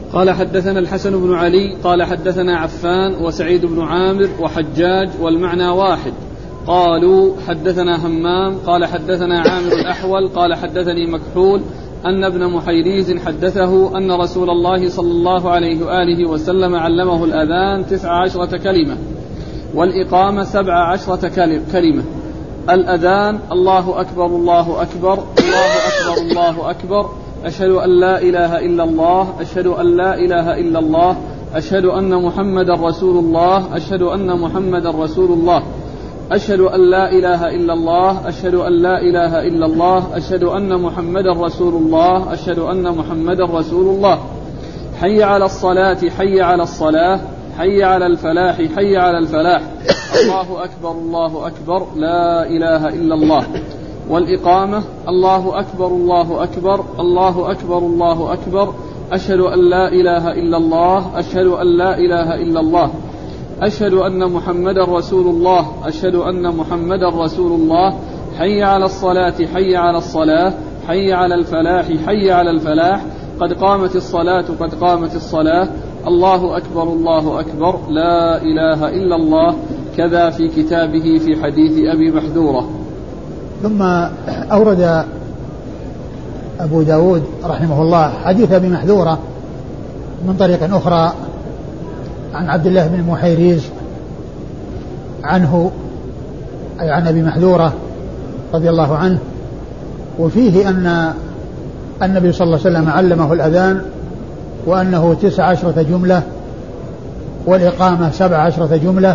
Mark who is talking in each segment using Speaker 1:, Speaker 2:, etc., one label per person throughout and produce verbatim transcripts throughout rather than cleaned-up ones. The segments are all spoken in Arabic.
Speaker 1: قال حدثنا الحسن بن علي قال حدثنا عفان وسعيد بن عامر وحجاج والمعنى واحد. قالوا حدثنا همام قال حدثنا عامر الأحول قال حدثني مكحول أن ابن محيريز حدثه أن رسول الله صلى الله عليه وآله وسلم علمه الأذان تسع عشرة كلمة والإقامة سبع عشرة كلمة. الأذان الله أكبر الله أكبر الله أكبر الله أكبر أشهد أن لا إله إلا الله أشهد أن لا إله إلا الله أشهد أن محمد رسول الله أشهد أن محمد رسول الله أشهد أن لا إله إلا الله أشهد أن لا إله إلا الله أشهد أن محمد رسول الله أشهد أن محمد رسول الله. حي على الصلاة حي على الصلاة حي على الفلاح حي على الفلاح الله أكبر الله أكبر لا إله إلا الله. والإقامة الله أكبر الله أكبر الله أكبر الله أكبر أشهد أن لا إله إلا الله أشهد أن لا إله إلا الله أشهد أن محمد رسول الله أشهد أن محمد رسول الله. حي على الصلاة حي على الصلاة حي على الفلاح حي على الفلاح قد قامت الصلاة قد قامت الصلاة الله أكبر الله أكبر لا إله إلا الله. كذا في كتابه في حديث أبي محذورة.
Speaker 2: ثم أورد أبو داود رحمه الله حديث أبي محذورة من طريق أخرى عن عبد الله بن محيريز عنه أي عن أبي محذورة رضي الله عنه، وفيه أن النبي صلى الله عليه وسلم علمه الأذان وأنه تسع عشرة جملة والإقامة سبع عشرة جملة.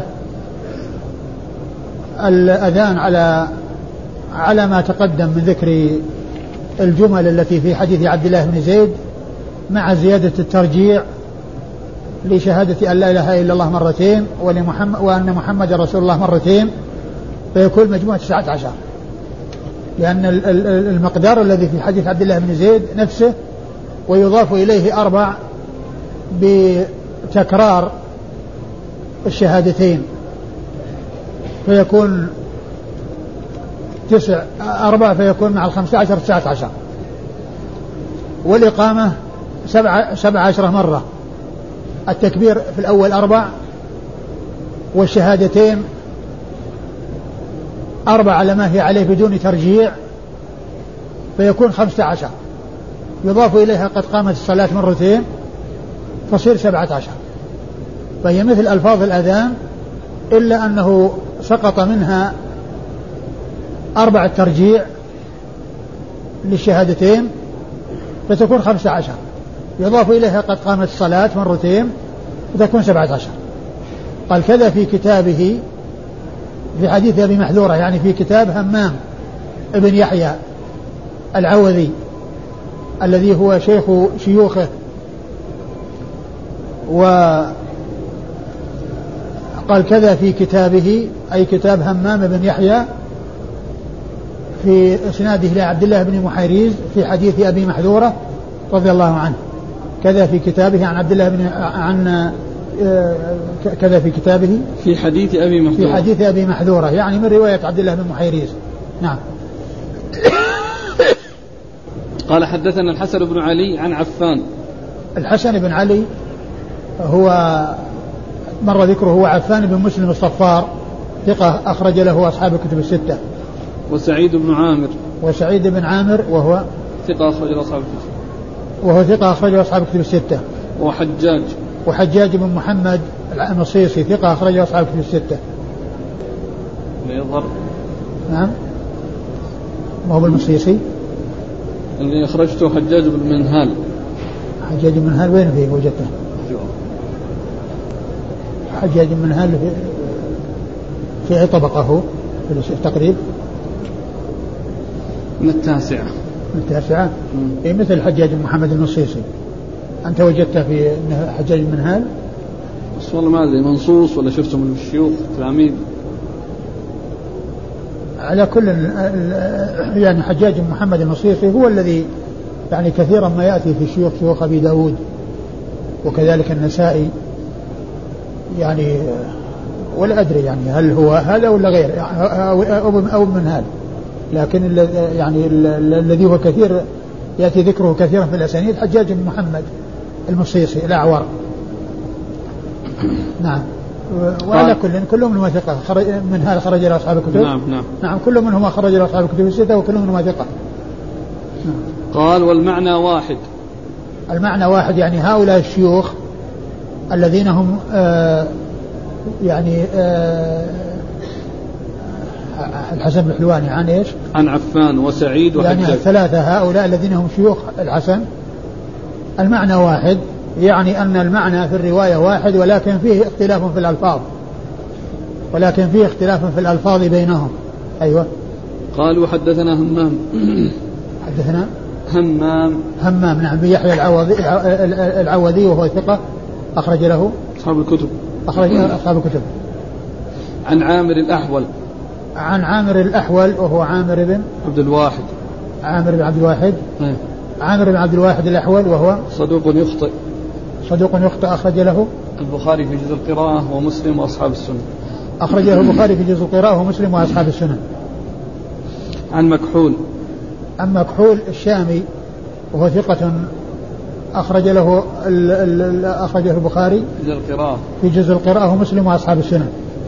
Speaker 2: الأذان على على ما تقدم من ذكر الجمل التي في حديث عبد الله بن زيد مع زيادة الترجيع لشهادة أن لا إله إلا الله مرتين وأن محمد رسول الله مرتين، فيكون مجموعة تسعة عشر، لأن المقدار الذي في حديث عبد الله بن زيد نفسه ويضاف إليه أربع بتكرار الشهادتين فيكون تسع أربع فيكون مع الخمسة عشر تسعة عشر. والإقامة سبع سبع عشرة مرة، التكبير في الأول أربع والشهادتين أربع على ما هي عليه بدون ترجيع فيكون خمسة عشر، يضاف إليها قد قامت الصلاة مرتين فصير سبعة عشر. فهي مثل ألفاظ الأذان إلا أنه سقط منها أربع الترجيع للشهادتين فتكون خمسة عشر، يضاف إليها قد قامت الصلاة مرتين فتكون سبعة عشر. قال كذا في كتابه في حديث أبي محذورة، يعني في كتاب همام ابن يحيى العوذي الذي هو شيخ شيوخه، وقال كذا في كتابه أي كتاب همام بن يحيى في إسناده لعبد الله بن محيريز في حديث أبي محذورة رضي الله عنه، كذا في كتابه عن عبد الله بن عن كذا في كتابه
Speaker 1: في حديث أبي محذورة
Speaker 2: في حديث أبي محذورة يعني من رواية عبد الله بن محيريز. نعم.
Speaker 1: قال حدثنا الحسن بن علي عن عفان.
Speaker 2: الحسن بن علي هو مر ذكره هو عفان بن مسلم الصفار ثقة أخرج له أصحاب الكتب الستة.
Speaker 1: وسعيد بن عامر
Speaker 2: وسعيد بن عامر وهو
Speaker 1: ثقة أخرج له أصحاب الكتب
Speaker 2: وهو ثقة أخرج له أصحاب الكتب الستة.
Speaker 1: وحجاج
Speaker 2: وحجاج بن محمد المصيصي ثقة أخرج له أصحاب الكتب الستة.
Speaker 1: يظهر
Speaker 2: نعم ما هو المصيصي
Speaker 1: اللي أخرجته حجاج بن منهال.
Speaker 2: حجاج بن منهال وين فيه وجدته؟ حجاج بن منهال في في أي طبقة هو في التقريب؟
Speaker 1: من التاسعة.
Speaker 2: من التاسعة؟ إيه مثل حجاج بن محمد المصيصي. أنت وجدته في حجاج بن منهال؟
Speaker 1: بس والله ما أدري منصوص ولا شفته من الشيوخ تلاميذ.
Speaker 2: على كل يعني حجاج بن محمد المصيصي هو الذي يعني كثيرا ما يأتي في شيوخ شيوخ أبي داود وكذلك النسائي، يعني ولا أدري يعني هل هو هذا ولا غير أو من هذا، لكن يعني الذي هو كثير يأتي ذكره كثيرا في الأسانيد حجاج بن محمد المصيصي الأعور. نعم. وعلى كل كل منهما ثقة من هذا خرج إلى أصحاب الكتب.
Speaker 1: نعم نعم
Speaker 2: نعم كل منهما خرج إلى أصحاب الكتب الستة وكل منهما ثقة.
Speaker 1: نعم. قال والمعنى واحد.
Speaker 2: المعنى واحد يعني هؤلاء الشيوخ الذين هم آه يعني آه الحسن بن حلواني عن ايش؟
Speaker 1: عن عفان وسعيد وحجاج.
Speaker 2: يعني الثلاثة هؤلاء الذين هم شيوخ الحسن المعنى واحد، يعني أن المعنى في الرواية واحد ولكن فيه اختلاف في الألفاظ ولكن فيه اختلاف في الألفاظ بينهم. أيوة.
Speaker 1: قالوا حدثنا همام.
Speaker 2: حدثنا
Speaker 1: همام
Speaker 2: همام نعم بن يحيى العوضي العوضي وهو ثقة أخرج له
Speaker 1: أصحاب الكتب
Speaker 2: أخرج أصحاب الكتب.
Speaker 1: عن عامر الأحول.
Speaker 2: عن عامر الأحول وهو عامر بن
Speaker 1: عبد الواحد.
Speaker 2: عامر بن عبد الواحد.
Speaker 1: أيه.
Speaker 2: عامر بن عبد الواحد الأحول وهو
Speaker 1: صدوق يخطئ.
Speaker 2: صدوق يخطئ أخرج له
Speaker 1: البخاري في جزء القراءة ومسلم وأصحاب السنة.
Speaker 2: أخرج له البخاري في جزء القراءة ومسلم وأصحاب السنة.
Speaker 1: عن مكحول.
Speaker 2: عن مكحول الشامي وهو ثقة أخرج له ال ال أخرج له البخاري
Speaker 1: في جزء القراءة
Speaker 2: في جزء القراءة ومسلم وأصحاب السنة.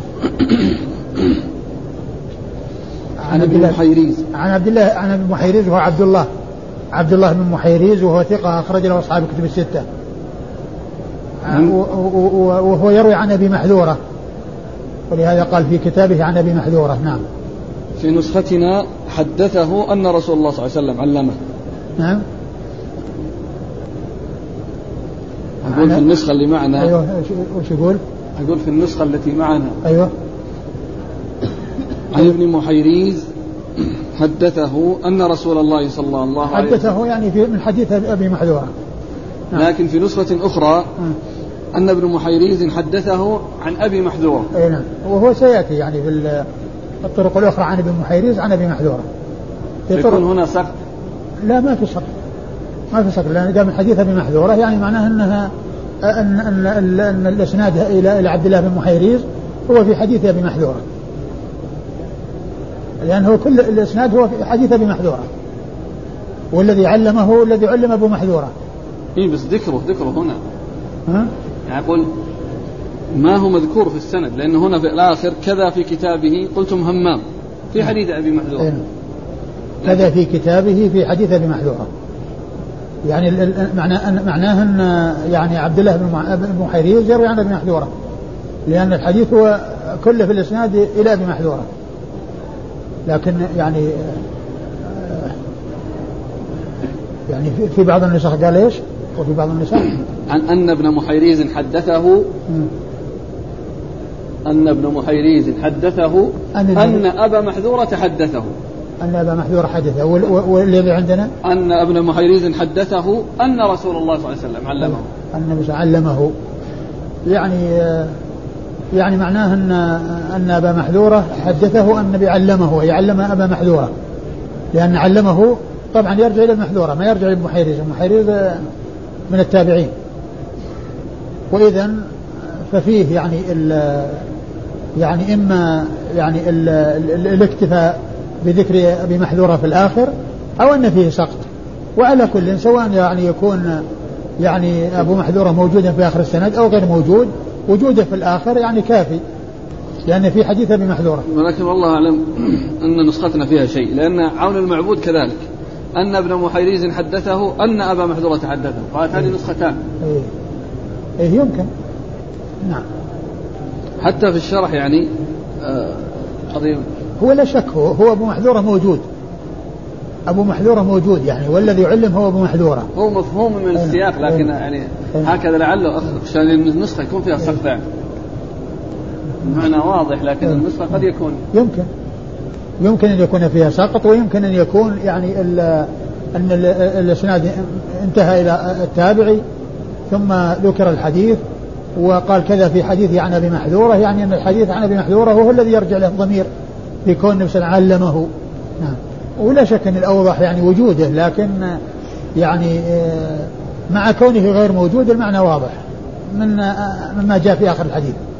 Speaker 1: عن ابن محيريز.
Speaker 2: عن عبد الله عن ابن محيريز وهو عبد الله عبد الله بن محيريز وهو ثقة أخرج له أصحاب الكتب الستة. وهو يروي عن أبي محذورة ولهذا قال في كتابه عن أبي محذورة. نعم.
Speaker 1: في نسختنا حدثه أن رسول الله صلى الله عليه وسلم علمه.
Speaker 2: نعم.
Speaker 1: أقول في النسخة اللي معنا.
Speaker 2: أيوه وش يقول؟
Speaker 1: أقول في النسخة التي معنا.
Speaker 2: أيوه.
Speaker 1: عن ابن محيريز حدثه أن رسول الله صلى الله عليه وسلم
Speaker 2: حدثه يعني في من حديث أبي محذورة.
Speaker 1: نعم. لكن في نسخة أخرى أن ابن محيريز حدثه عن أبي محذورة.
Speaker 2: أي نعم. وهو سيأتي يعني في الطرق الأخرى عن ابن محيريز عن أبي محذورة.
Speaker 1: يكون هنا سقط.
Speaker 2: لا ما في سقط ما في سقط لأن جاء من حديث أبي محذورة يعني معناه أنها أن أن, أن, أن الإسناد إلى إلى عبد الله بن محيريز هو في حديث أبي محذورة لأنه كل الإسناد هو في حديث أبي محذورة والذي علمه الذي علم أبو محذورة.
Speaker 1: إيه بس ذكره ذكره هنا.
Speaker 2: ها؟
Speaker 1: يعني أقول ما هو مذكور في السند لأنه هنا في الآخر كذا في كتابه قلتم همام في حديث أبي محذورة.
Speaker 2: إيه. كذا في كتابه في حديث أبي محذورة يعني معناه معناه أن يعني عبد الله بن محيريز يروي عن أبي محذورة لأن الحديث هو كله في الإسناد إلى أبي محذورة لكن يعني يعني في بعض النسخ قال إيش وفي بعض النسخ
Speaker 1: عن أن ابن محيريز حدثه أن ابن محيريز حدثه أن, أن أبا محذورة حدثه
Speaker 2: أن أبا محذورة حدثه والذي عندنا
Speaker 1: أن ابن محيريز حدثه أن رسول الله صلى الله عليه وسلم علمه
Speaker 2: أن علمه يعني يعني معناه أن أن أبا محذورة حدثه أن النبي علمه يعلم أبا محذورة لأن علمه طبعا يرجع إلى المحذورة ما يرجع إلى المحيريز المحيريز من التابعين وإذا ففيه يعني ال يعني إما يعني ال ال الاكتفاء بذكر أبي محذورة في الآخر أو أن فيه سقط وعلى كل سواء يعني يكون يعني أبو محذورة موجودا في آخر السند أو غير موجود وجوده في الآخر يعني كافي لأن في حديث أبي محذورة.
Speaker 1: ولكن والله أعلم أن نسختنا فيها شيء لأن عون المعبود كذلك أن ابن محيريز حدثه أن أبا محذورة حدثه قالت هذه نسختان.
Speaker 2: إيه. إيه يمكن. نعم.
Speaker 1: حتى في الشرح يعني قضية
Speaker 2: هو لا شك هو, هو أبو محذورة موجود أبو محذورة موجود يعني والذي علم هو أبو محذورة
Speaker 1: هو مفهوم من السياق لكن يعني هكذا لعله عشان النسخة يكون فيها سقط يعني معنى واضح لكن النسخة قد يكون
Speaker 2: يمكن يمكن أن يكون فيها سقط ويمكن أن يكون يعني أن الإسناد انتهى إلى التابعي ثم ذكر الحديث وقال كذا في حديث عن أبي محذورة يعني أن الحديث عن أبي محذورة هو الذي يرجع له الضمير في كون نفسه علمه. نعم. ولا شك أن الأوضح يعني وجوده لكن يعني مع كونه غير موجود المعنى واضح من مما جاء في آخر الحديث.